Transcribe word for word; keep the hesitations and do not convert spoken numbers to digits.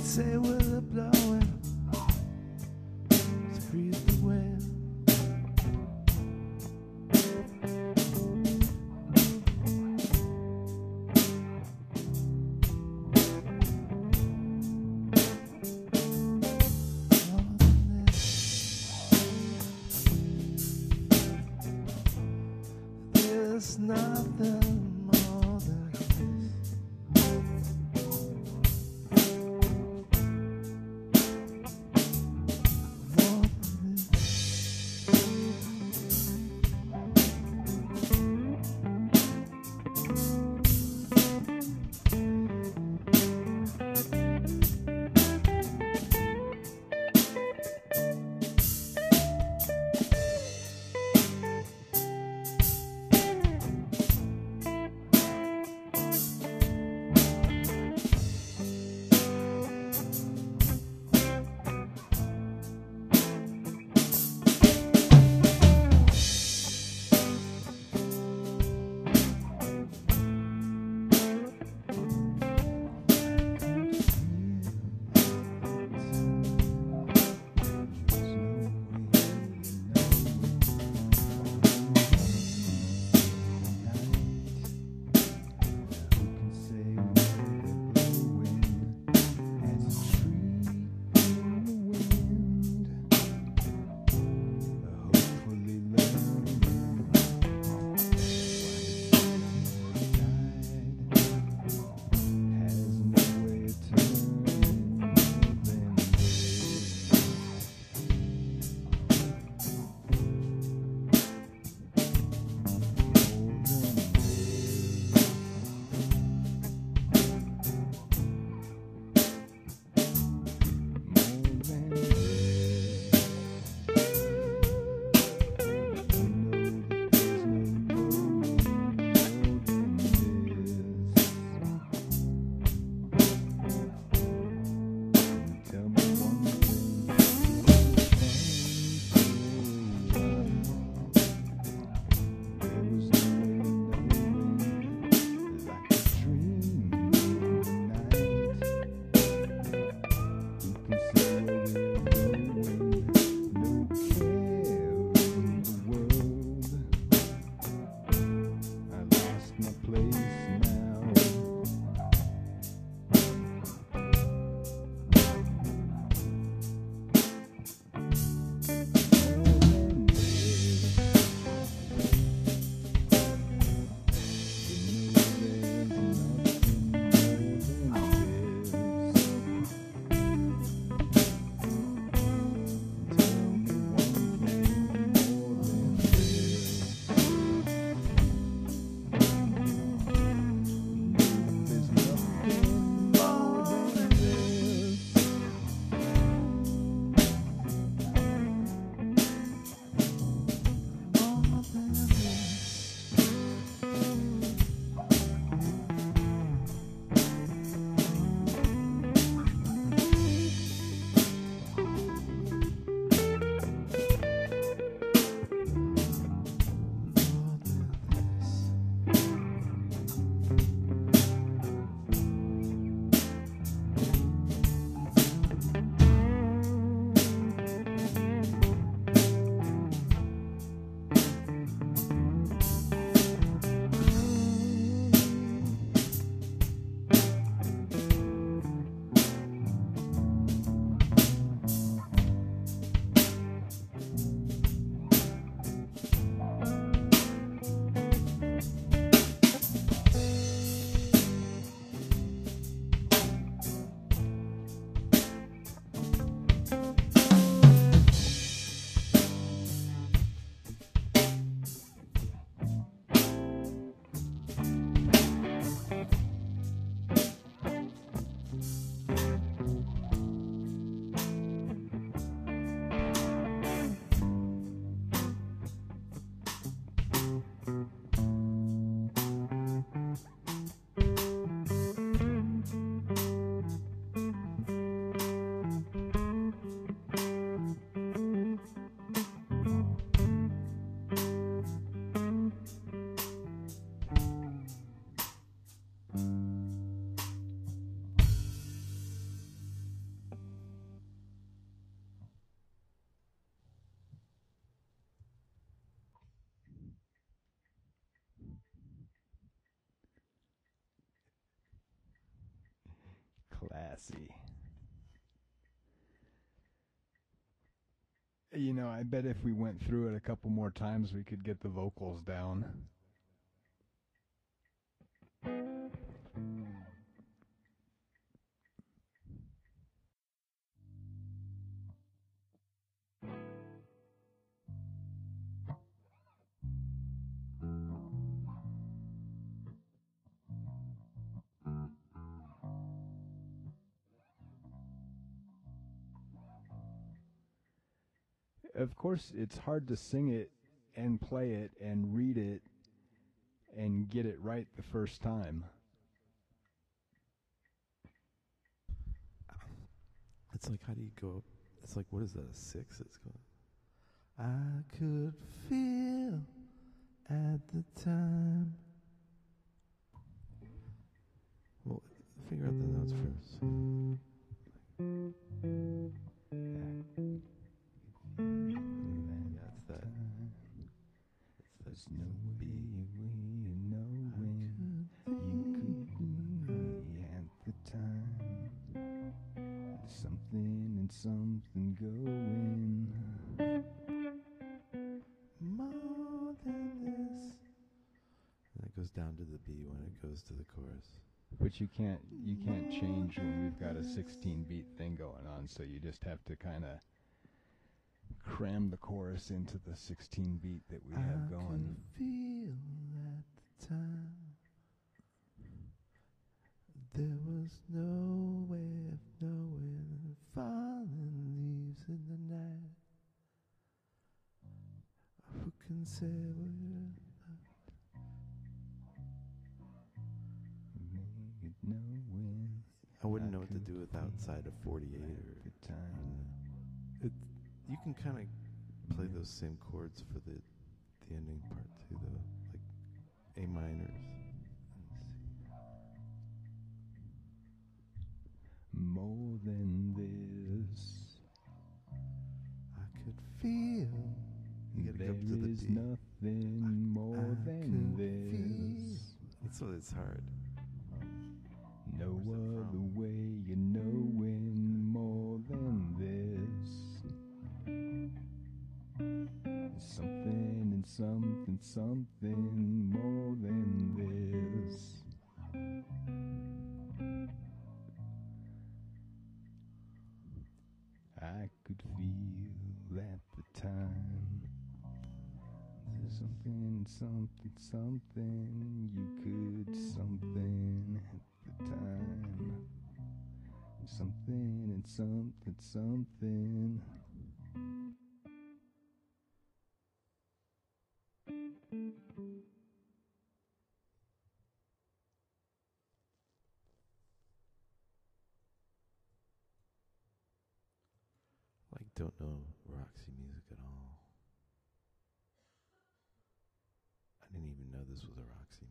say with the blowing to freeze the wind. There's nothing more than this. More than this. classy. You know, I bet if we went through it a couple more times, we could get the vocals down. Of course, it's hard to sing it and play it and read it and get it right the first time. It's like, how do you go up? It's like, what is that, a six? It's going. I could feel at the time. Well, figure out the notes first. Yeah, it's that. It's that. There's no way, way of knowing you could be at the time. There's something and something going. More than this. And it goes down to the B when it goes to the chorus. But you can't you can't change when we've got a sixteen beat thing going on, so you just have to kind of cram the chorus into the sixteen beat that we have I going. could feel at the time there was no way of knowing falling leaves in the night. Who can say we're Knowing I wouldn't I know what to could do with outside of forty-eight or the time. it. You can kind of play those same chords for the the ending part too, though, like A minors and C. More than this, I could feel. You gotta there go up to the is D. nothing more I than could this. feel. That's why it's hard. No Where's that other from? way you knowing more than this. Something and something, something more than this. I could feel at the time. There's something, something, something you could, something at the time. Something and something, something. Like, don't know Roxy music at all. I didn't even know this was a Roxy